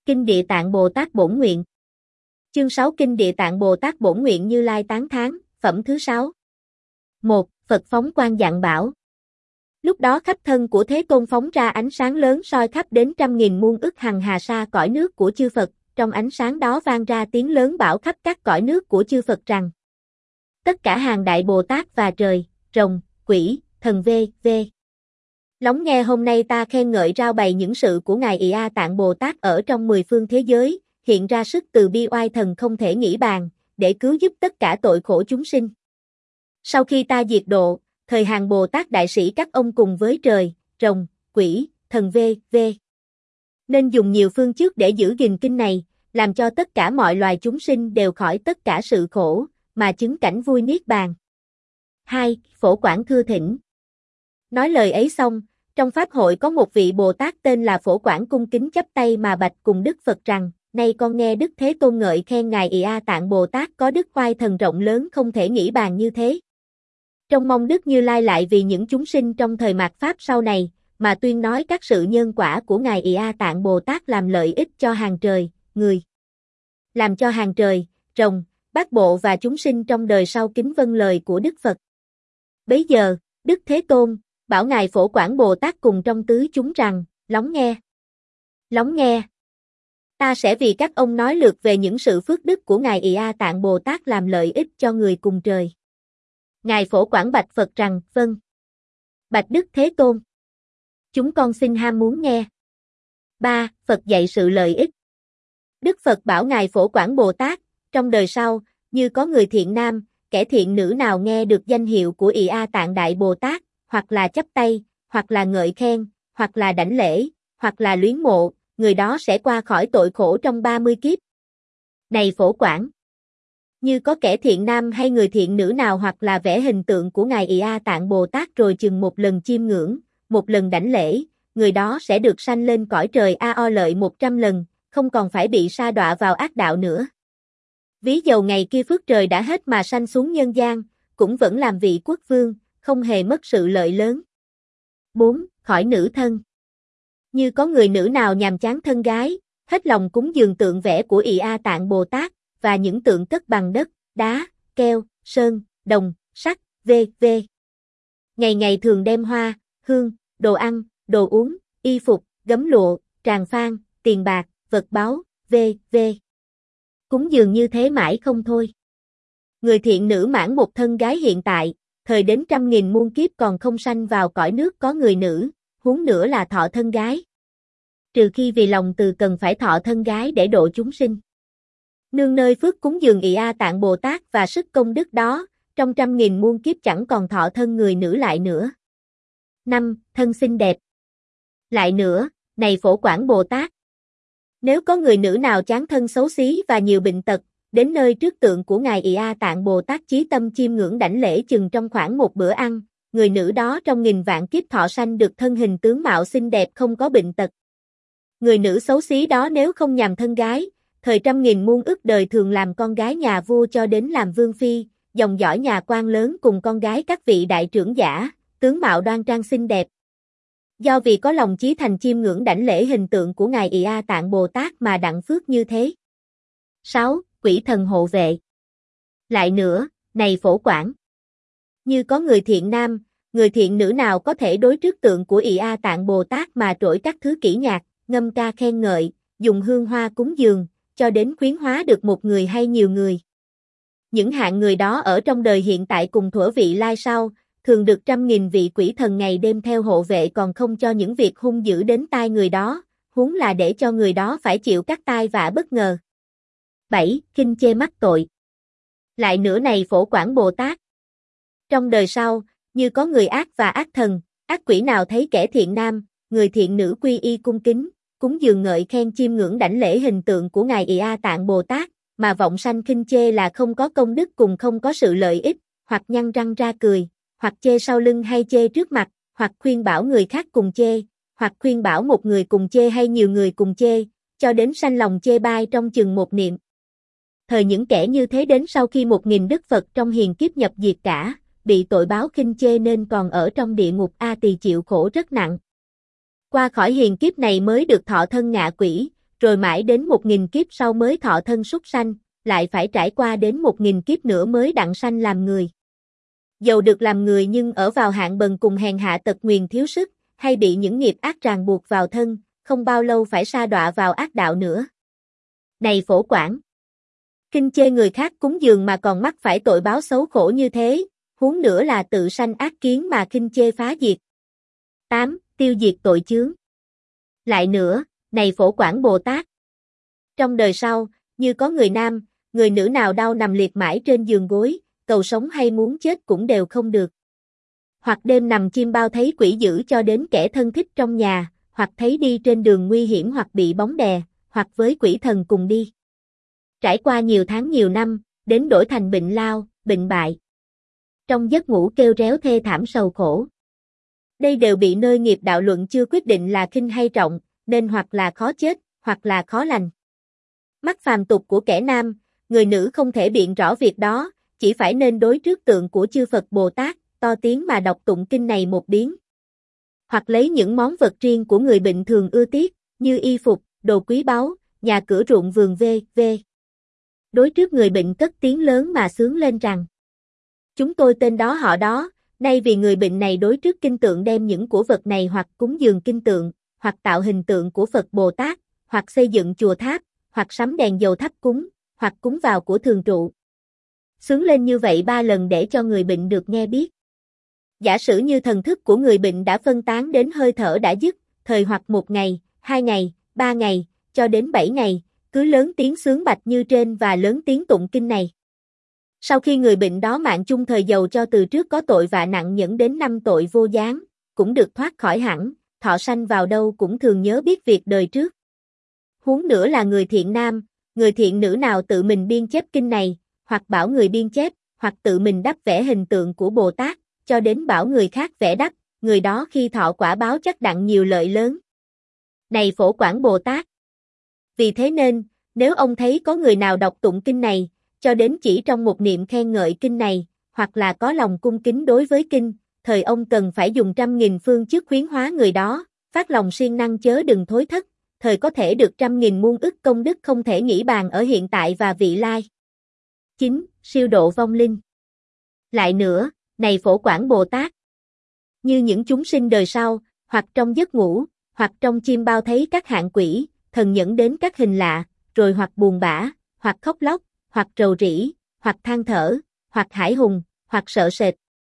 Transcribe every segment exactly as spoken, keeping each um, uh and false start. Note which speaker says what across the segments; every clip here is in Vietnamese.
Speaker 1: Kinh Địa Tạng Bồ Tát Bổn Nguyện. Chương sáu Kinh Địa Tạng Bồ Tát Bổn Nguyện Như Lai tán thán, phẩm thứ sáu. một. Phật phóng quang dặn bảo. Lúc đó khắp thân của Thế Tôn phóng ra ánh sáng lớn soi khắp đến trăm nghìn muôn ức hằng hà sa cõi nước của chư Phật, trong ánh sáng đó vang ra tiếng lớn bảo khắp các cõi nước của chư Phật rằng: tất cả hàng đại Bồ Tát và trời, rồng, quỷ, thần v, v. Lắng nghe, hôm nay ta khen ngợi rao bày những sự của Ngài Ị A Tạng Bồ Tát ở trong mười phương thế giới, hiện ra sức từ bi oai thần không thể nghĩ bàn, để cứu giúp tất cả tội khổ chúng sinh. Sau khi ta diệt độ, thời hàng Bồ Tát đại sĩ các ông cùng với trời, rồng, quỷ, thần v, v. Nên dùng nhiều phương trước để giữ gìn kinh này, làm cho tất cả mọi loài chúng sinh đều khỏi tất cả sự khổ, mà chứng cảnh vui niết bàn. hai. Phổ Quảng thưa thỉnh. Nói lời ấy xong, trong pháp hội có một vị Bồ Tát tên là Phổ Quảng cung kính chắp tay mà bạch cùng Đức Phật rằng: nay con nghe Đức Thế Tôn ngợi khen Ngài Ị A Tạng Bồ Tát có đức oai thần rộng lớn không thể nghĩ bàn như thế. Trong mong Đức Như Lai lại vì những chúng sinh trong thời mạt Pháp sau này, mà tuyên nói các sự nhân quả của Ngài Ị A Tạng Bồ Tát làm lợi ích cho hàng trời, người. Làm cho hàng trời, rồng, bát bộ và chúng sinh trong đời sau kính vâng lời của Đức Phật. Bấy giờ, Đức Thế Tôn bảo Ngài Phổ Quảng Bồ Tát cùng trong tứ chúng rằng: lắng nghe. Lắng nghe. Ta sẽ vì các ông nói lược về những sự phước đức của Ngài Ị A Tạng Bồ Tát làm lợi ích cho người cùng trời. Ngài Phổ Quảng bạch Phật rằng: vâng. Bạch Đức Thế Tôn. Chúng con xin ham muốn nghe. ba. Phật dạy sự lợi ích. Đức Phật bảo Ngài Phổ Quảng Bồ Tát: trong đời sau, như có người thiện nam, kẻ thiện nữ nào nghe được danh hiệu của Ị A Tạng Đại Bồ Tát, hoặc là chắp tay, hoặc là ngợi khen, hoặc là đảnh lễ, hoặc là luyến mộ, người đó sẽ qua khỏi tội khổ trong ba mươi kiếp. Này Phổ Quảng! Như có kẻ thiện nam hay người thiện nữ nào hoặc là vẽ hình tượng của Ngài Ị A Tạng Bồ Tát rồi chừng một lần chiêm ngưỡng, một lần đảnh lễ, người đó sẽ được sanh lên cõi trời A O lợi một trăm lần, không còn phải bị sa đọa vào ác đạo nữa. Ví dầu ngày kia phước trời đã hết mà sanh xuống nhân gian, cũng vẫn làm vị quốc vương, không hề mất sự lợi lớn. bốn. Khỏi nữ thân. Như có người nữ nào nhàm chán thân gái, hết lòng cúng dường tượng vẽ của Ị A Tạng Bồ Tát, và những tượng cất bằng đất, đá, keo, sơn, đồng, sắt, v v. Ngày ngày thường đem hoa, hương, đồ ăn, đồ uống, y phục, gấm lụa, tràng phan, tiền bạc, vật báu, v v. Cúng dường như thế mãi không thôi. Người thiện nữ mãn một thân gái hiện tại, thời đến trăm nghìn muôn kiếp còn không sanh vào cõi nước có người nữ, huống nữa là thọ thân gái. Trừ khi vì lòng từ cần phải thọ thân gái để độ chúng sinh. Nương nơi phước cúng dường Ị A Tạng Bồ Tát và sức công đức đó, trong trăm nghìn muôn kiếp chẳng còn thọ thân người nữ lại nữa. năm. Thân xinh đẹp. Lại nữa, này Phổ Quảng Bồ Tát! Nếu có người nữ nào chán thân xấu xí và nhiều bệnh tật, đến nơi trước tượng của Ngài Ị A Tạng Bồ Tát chí tâm chiêm ngưỡng đảnh lễ chừng trong khoảng một bữa ăn, người nữ đó trong nghìn vạn kiếp thọ sanh được thân hình tướng mạo xinh đẹp không có bệnh tật. Người nữ xấu xí đó nếu không nhằm thân gái, thời trăm nghìn muôn ức đời thường làm con gái nhà vua cho đến làm vương phi, dòng dõi nhà quan lớn cùng con gái các vị đại trưởng giả, tướng mạo đoan trang xinh đẹp. Do vì có lòng chí thành chiêm ngưỡng đảnh lễ hình tượng của Ngài Ị A Tạng Bồ Tát mà đặng phước như thế. sáu. Quỷ thần hộ vệ. Lại nữa, này Phổ Quảng! Như có người thiện nam, người thiện nữ nào có thể đối trước tượng của Ị A Tạng Bồ Tát mà trỗi các thứ kỹ nhạc, ngâm ca khen ngợi, dùng hương hoa cúng dường, cho đến khuyến hóa được một người hay nhiều người. Những hạng người đó ở trong đời hiện tại cùng thuở vị lai sau, thường được trăm nghìn vị quỷ thần ngày đêm theo hộ vệ còn không cho những việc hung dữ đến tai người đó, huống là để cho người đó phải chịu các tai vạ bất ngờ. bảy. Khinh chê mắc tội. Lại nữa này Phổ Quảng Bồ Tát! Trong đời sau, như có người ác và ác thần, ác quỷ nào thấy kẻ thiện nam, người thiện nữ quy y cung kính, cúng dường ngợi khen chiêm ngưỡng đảnh lễ hình tượng của Ngài Ị A Tạng Bồ Tát, mà vọng sanh khinh chê là không có công đức cùng không có sự lợi ích, hoặc nhăn răng ra cười, hoặc chê sau lưng hay chê trước mặt, hoặc khuyên bảo người khác cùng chê, hoặc khuyên bảo một người cùng chê hay nhiều người cùng chê, cho đến sanh lòng chê bai trong chừng một niệm. Thời những kẻ như thế đến sau khi một nghìn Đức Phật trong hiền kiếp nhập diệt cả, bị tội báo khinh chê nên còn ở trong địa ngục A Tỳ chịu khổ rất nặng. Qua khỏi hiền kiếp này mới được thọ thân ngạ quỷ, rồi mãi đến một nghìn kiếp sau mới thọ thân súc sanh, lại phải trải qua đến một nghìn kiếp nữa mới đặng sanh làm người. Dầu được làm người nhưng ở vào hạng bần cùng hèn hạ tật nguyền thiếu sức, hay bị những nghiệp ác ràng buộc vào thân, không bao lâu phải sa đọa vào ác đạo nữa. Này Phổ Quảng! Kinh chê người khác cúng dường mà còn mắc phải tội báo xấu khổ như thế, huống nữa là tự sanh ác kiến mà kinh chê phá diệt. tám. Tiêu diệt tội chướng. Lại nữa, này Phổ Quảng Bồ Tát! Trong đời sau, như có người nam, người nữ nào đau nằm liệt mãi trên giường gối, cầu sống hay muốn chết cũng đều không được. Hoặc đêm nằm chim bao thấy quỷ dữ cho đến kẻ thân thích trong nhà, hoặc thấy đi trên đường nguy hiểm hoặc bị bóng đè, hoặc với quỷ thần cùng đi. Trải qua nhiều tháng nhiều năm, đến đổi thành bệnh lao, bệnh bại. Trong giấc ngủ kêu réo thê thảm sầu khổ. Đây đều bị nơi nghiệp đạo luận chưa quyết định là khinh hay trọng, nên hoặc là khó chết, hoặc là khó lành. Mắt phàm tục của kẻ nam, người nữ không thể biện rõ việc đó, chỉ phải nên đối trước tượng của chư Phật Bồ Tát, to tiếng mà đọc tụng kinh này một biến. Hoặc lấy những món vật riêng của người bệnh thường ưa tiếc, như y phục, đồ quý báu, nhà cửa ruộng vườn v.v. Đối trước người bệnh cất tiếng lớn mà xướng lên rằng: chúng tôi tên đó họ đó, nay vì người bệnh này đối trước kinh tượng đem những của vật này hoặc cúng dường kinh tượng, hoặc tạo hình tượng của Phật Bồ Tát, hoặc xây dựng chùa tháp, hoặc sắm đèn dầu thắp cúng, hoặc cúng vào của thường trụ. Xướng lên như vậy ba lần để cho người bệnh được nghe biết. Giả sử như thần thức của người bệnh đã phân tán đến hơi thở đã dứt, thời hoặc một ngày, hai ngày, ba ngày, cho đến bảy ngày, cứ lớn tiếng xướng bạch như trên và lớn tiếng tụng kinh này. Sau khi người bệnh đó mạng chung thời dầu cho từ trước có tội vạ nặng nhẫn đến năm tội vô gián, cũng được thoát khỏi hẳn, thọ sanh vào đâu cũng thường nhớ biết việc đời trước. Huống nữa là người thiện nam, người thiện nữ nào tự mình biên chép kinh này, hoặc bảo người biên chép, hoặc tự mình đắp vẽ hình tượng của Bồ Tát, cho đến bảo người khác vẽ đắp, người đó khi thọ quả báo chắc đặng nhiều lợi lớn. Này Phổ Quảng Bồ Tát! Vì thế nên, nếu ông thấy có người nào đọc tụng kinh này, cho đến chỉ trong một niệm khen ngợi kinh này, hoặc là có lòng cung kính đối với kinh, thời ông cần phải dùng trăm nghìn phương chức khuyến hóa người đó, phát lòng siêng năng chớ đừng thối thất, thời có thể được trăm nghìn muôn ức công đức không thể nghĩ bàn ở hiện tại và vị lai. chín. Siêu độ vong linh. Lại nữa, này Phổ Quảng Bồ Tát! Như những chúng sinh đời sau, hoặc trong giấc ngủ, hoặc trong chim bao thấy các hạng quỷ, thần nhẫn đến các hình lạ, rồi hoặc buồn bã, hoặc khóc lóc, hoặc rầu rĩ, hoặc than thở, hoặc hải hùng, hoặc sợ sệt.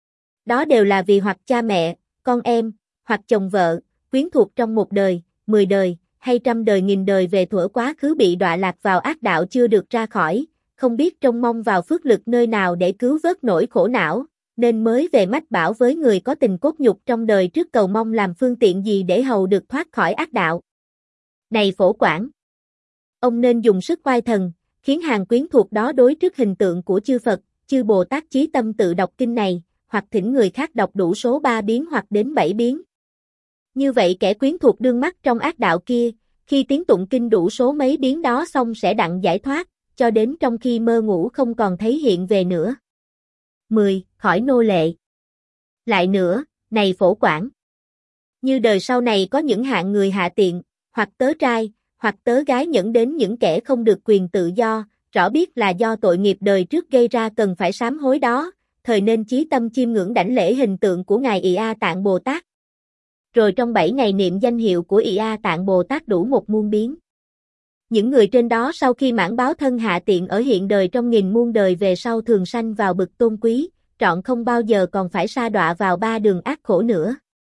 Speaker 1: Đó đều là vì hoặc cha mẹ, con em, hoặc chồng vợ, quyến thuộc trong một đời, mười đời, hay trăm đời nghìn đời về thuở quá khứ bị đọa lạc vào ác đạo chưa được ra khỏi, không biết trông mong vào phước lực nơi nào để cứu vớt nỗi khổ não, nên mới về mách bảo với người có tình cốt nhục trong đời trước cầu mong làm phương tiện gì để hầu được thoát khỏi ác đạo. Này Phổ Quảng! Ông nên dùng sức oai thần, khiến hàng quyến thuộc đó đối trước hình tượng của chư Phật, chư Bồ Tát chí tâm tự đọc kinh này, hoặc thỉnh người khác đọc đủ số ba biến hoặc đến bảy biến. Như vậy kẻ quyến thuộc đương mắc trong ác đạo kia, khi tiếng tụng kinh đủ số mấy biến đó xong sẽ đặng giải thoát, cho đến trong khi mơ ngủ không còn thấy hiện về nữa. mười. Khỏi nô lệ. Lại nữa, này Phổ Quảng! Như đời sau này có những hạng người hạ tiện, hoặc tớ trai, hoặc tớ gái nhẫn đến những kẻ không được quyền tự do, rõ biết là do tội nghiệp đời trước gây ra cần phải sám hối đó, thời nên chí tâm chiêm ngưỡng đảnh lễ hình tượng của Ngài Ị A Tạng Bồ Tát. Rồi trong bảy ngày niệm danh hiệu của Ị A Tạng Bồ Tát đủ một muôn biến. Những người trên đó sau khi mãn báo thân hạ tiện ở hiện đời trong nghìn muôn đời về sau thường sanh vào bậc tôn quý, trọn không bao giờ còn phải sa đọa vào ba đường ác khổ nữa.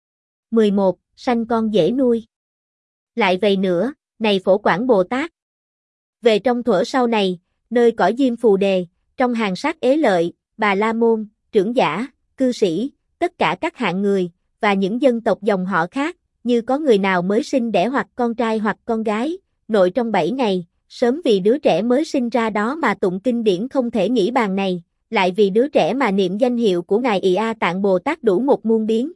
Speaker 1: mười một. Sanh con dễ nuôi. Lại vậy nữa, này Phổ Quảng Bồ Tát! Về trong thuở sau này, nơi cõi Diêm Phù Đề, trong hàng sát ế lợi, Bà La Môn, trưởng giả, cư sĩ, tất cả các hạng người, và những dân tộc dòng họ khác, như có người nào mới sinh đẻ hoặc con trai hoặc con gái, nội trong bảy ngày, sớm vì đứa trẻ mới sinh ra đó mà tụng kinh điển không thể nghĩ bàn này, lại vì đứa trẻ mà niệm danh hiệu của Ngài Ị A Tạng Bồ Tát đủ một muôn biến.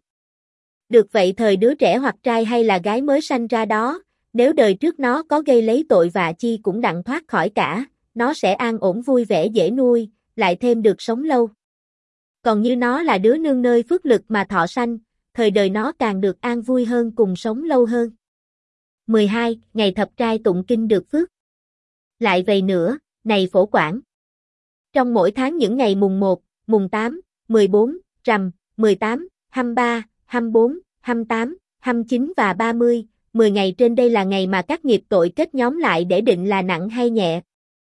Speaker 1: Được vậy thời đứa trẻ hoặc trai hay là gái mới sanh ra đó, nếu đời trước nó có gây lấy tội vạ chi cũng đặng thoát khỏi cả, nó sẽ an ổn vui vẻ dễ nuôi, lại thêm được sống lâu. Còn như nó là đứa nương nơi phước lực mà thọ sanh, thời đời nó càng được an vui hơn cùng sống lâu hơn. mười hai. Ngày thập trai tụng kinh được phước. Lại vậy nữa, này Phổ Quảng. Trong mỗi tháng những ngày mùng một, mùng tám, mười bốn, rằm, mười tám, hai mươi ba, hai mươi bốn, hai mươi tám, hai mươi chín và ba mươi, mười ngày trên đây là ngày mà các nghiệp tội kết nhóm lại để định là nặng hay nhẹ.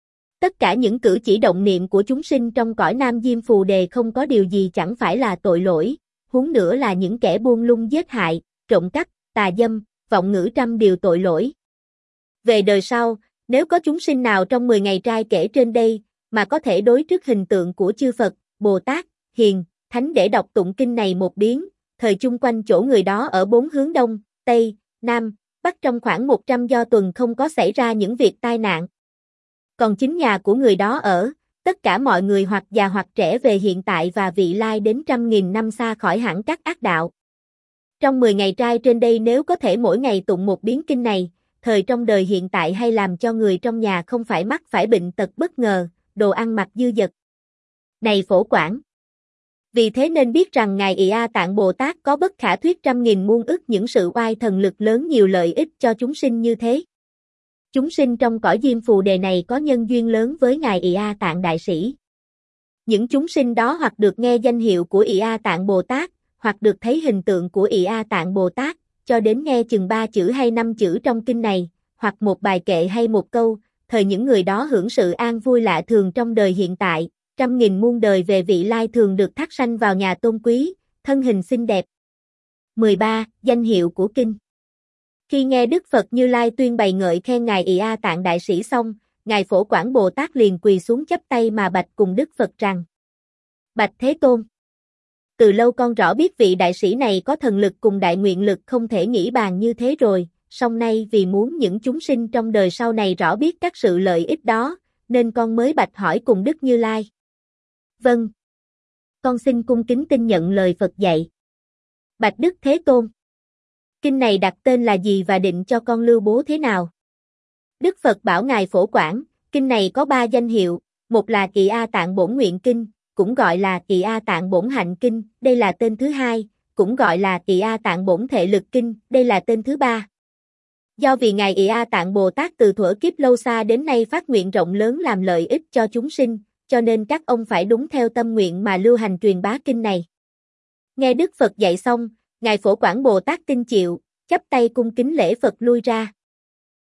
Speaker 1: Tất cả những cử chỉ động niệm của chúng sinh trong cõi Nam Diêm Phù Đề không có điều gì chẳng phải là tội lỗi, huống nữa là những kẻ buông lung giết hại, trộm cắp, tà dâm, vọng ngữ trăm điều tội lỗi. Về đời sau, nếu có chúng sinh nào trong mười ngày trai kể trên đây, mà có thể đối trước hình tượng của chư Phật, Bồ Tát, Hiền, Thánh để đọc tụng kinh này một biến, thời chung quanh chỗ người đó ở bốn hướng Đông, Tây, Nam, Bắc trong khoảng một trăm do tuần không có xảy ra những việc tai nạn. Còn chính nhà của người đó ở, tất cả mọi người hoặc già hoặc trẻ về hiện tại và vị lai đến trăm nghìn năm xa khỏi hẳn các ác đạo. Trong mười ngày trai trên đây nếu có thể mỗi ngày tụng một biến kinh này, thời trong đời hiện tại hay làm cho người trong nhà không phải mắc phải bệnh tật bất ngờ, đồ ăn mặc dư dật. Này Phổ Quảng! Vì thế nên biết rằng Ngài Ị A Tạng Bồ Tát có bất khả thuyết trăm nghìn muôn ức những sự oai thần lực lớn nhiều lợi ích cho chúng sinh như thế. Chúng sinh trong cõi Diêm Phù Đề này có nhân duyên lớn với Ngài Ị A Tạng Đại Sĩ. Những chúng sinh đó hoặc được nghe danh hiệu của Ị A Tạng Bồ Tát, hoặc được thấy hình tượng của Ị A Tạng Bồ Tát, cho đến nghe chừng ba chữ hay năm chữ trong kinh này, hoặc một bài kệ hay một câu, thời những người đó hưởng sự an vui lạ thường trong đời hiện tại, trăm nghìn muôn đời về vị lai thường được thác sanh vào nhà tôn quý, thân hình xinh đẹp. mười ba. Danh hiệu của kinh. Khi nghe Đức Phật Như Lai tuyên bày ngợi khen Ngài Ị A Tạng Đại Sĩ xong, Ngài Phổ Quảng Bồ Tát liền quỳ xuống chắp tay mà bạch cùng Đức Phật rằng: Bạch Thế Tôn! Từ lâu con rõ biết vị đại sĩ này có thần lực cùng đại nguyện lực không thể nghĩ bàn như thế rồi, song nay vì muốn những chúng sinh trong đời sau này rõ biết các sự lợi ích đó, nên con mới bạch hỏi cùng Đức Như Lai. Vâng. Con xin cung kính tin nhận lời Phật dạy. Bạch Đức Thế Tôn! Kinh này đặt tên là gì và định cho con lưu bố thế nào? Đức Phật bảo Ngài Phổ Quảng, kinh này có ba danh hiệu, một là Ị A Tạng Bổn Nguyện Kinh, cũng gọi là Ị A Tạng Bổn Hạnh Kinh, đây là tên thứ hai, cũng gọi là Ị A Tạng Bổn Thể Lực Kinh, đây là tên thứ ba. Do vì Ngài Ị A Tạng Bồ Tát từ thuở kiếp lâu xa đến nay phát nguyện rộng lớn làm lợi ích cho chúng sinh, cho nên các ông phải đúng theo tâm nguyện mà lưu hành truyền bá kinh này. Nghe Đức Phật dạy xong, Ngài Phổ Quảng Bồ Tát tin chịu, chắp tay cung kính lễ Phật lui ra.